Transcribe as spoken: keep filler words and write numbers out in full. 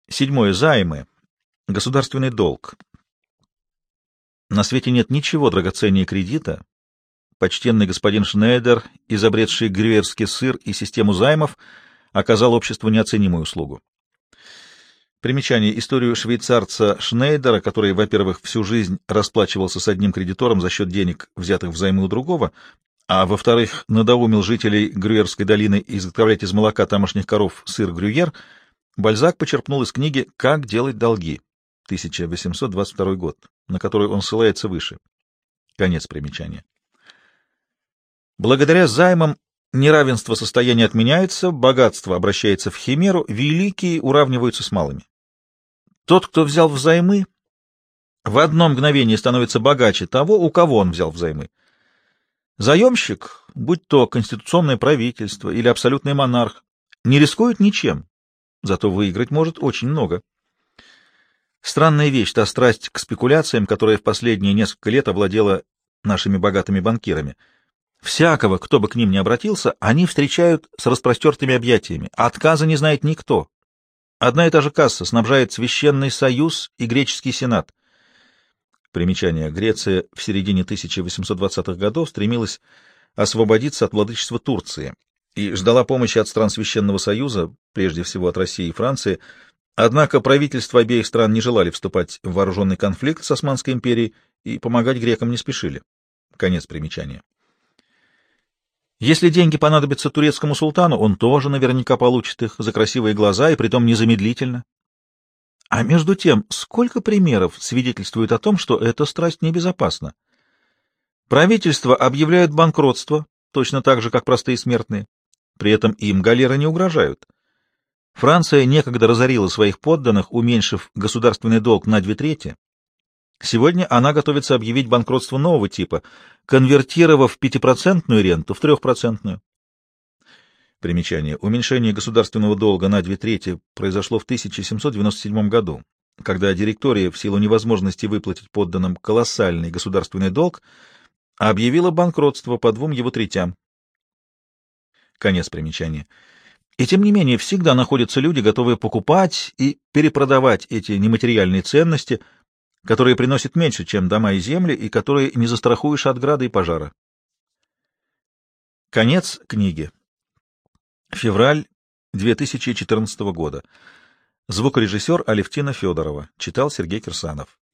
Седьмое. Займы. Государственный долг. На свете нет ничего драгоценнее кредита. Почтенный господин Шнейдер, изобретший грюерский сыр и систему займов, оказал обществу неоценимую услугу. Примечание. Историю швейцарца Шнейдера, который, во-первых, всю жизнь расплачивался с одним кредитором за счет денег, взятых взаймы у другого, а, во-вторых, надоумил жителей Грюерской долины изготовлять из молока тамошних коров сыр Грюер, Бальзак почерпнул из книги «Как делать долги» тысяча восемьсот двадцать второй год, на которую он ссылается выше. Конец примечания. Благодаря займам неравенство состояния отменяется, богатство обращается в химеру, великие уравниваются с малыми. Тот, кто взял взаймы, в одно мгновение становится богаче того, у кого он взял взаймы. Заемщик, будь то конституционное правительство или абсолютный монарх, не рискует ничем, зато выиграть может очень много. Странная вещь — та страсть к спекуляциям, которая в последние несколько лет овладела нашими богатыми банкирами. Всякого, кто бы к ним ни обратился, они встречают с распростертыми объятиями. Отказа не знает никто. Одна и та же касса снабжает Священный Союз и Греческий Сенат. Примечание. Греция в середине тысяча восемьсот двадцатых годов стремилась освободиться от владычества Турции и ждала помощи от стран Священного Союза, прежде всего от России и Франции. Однако правительства обеих стран не желали вступать в вооруженный конфликт с Османской империей и помогать грекам не спешили. Конец примечания. Если деньги понадобятся турецкому султану, он тоже наверняка получит их за красивые глаза и притом незамедлительно. А между тем, сколько примеров свидетельствует о том, что эта страсть небезопасна? Правительства объявляют банкротство, точно так же, как простые смертные. При этом им галеры не угрожают. Франция некогда разорила своих подданных, уменьшив государственный долг на две трети. Сегодня она готовится объявить банкротство нового типа, конвертировав пятипроцентную ренту в трехпроцентную. Примечание. Уменьшение государственного долга на две трети произошло в тысяча семьсот девяносто седьмом году, когда директория в силу невозможности выплатить подданным колоссальный государственный долг объявила банкротство по двум его третям. Конец примечания. И тем не менее всегда находятся люди, готовые покупать и перепродавать эти нематериальные ценности, которые приносят меньше, чем дома и земли, и которые не застрахуешь от града и пожара. Конец книги. Февраль две тысячи четырнадцатого года. Звукорежиссер Алевтина Федорова. Читал Сергей Кирсанов.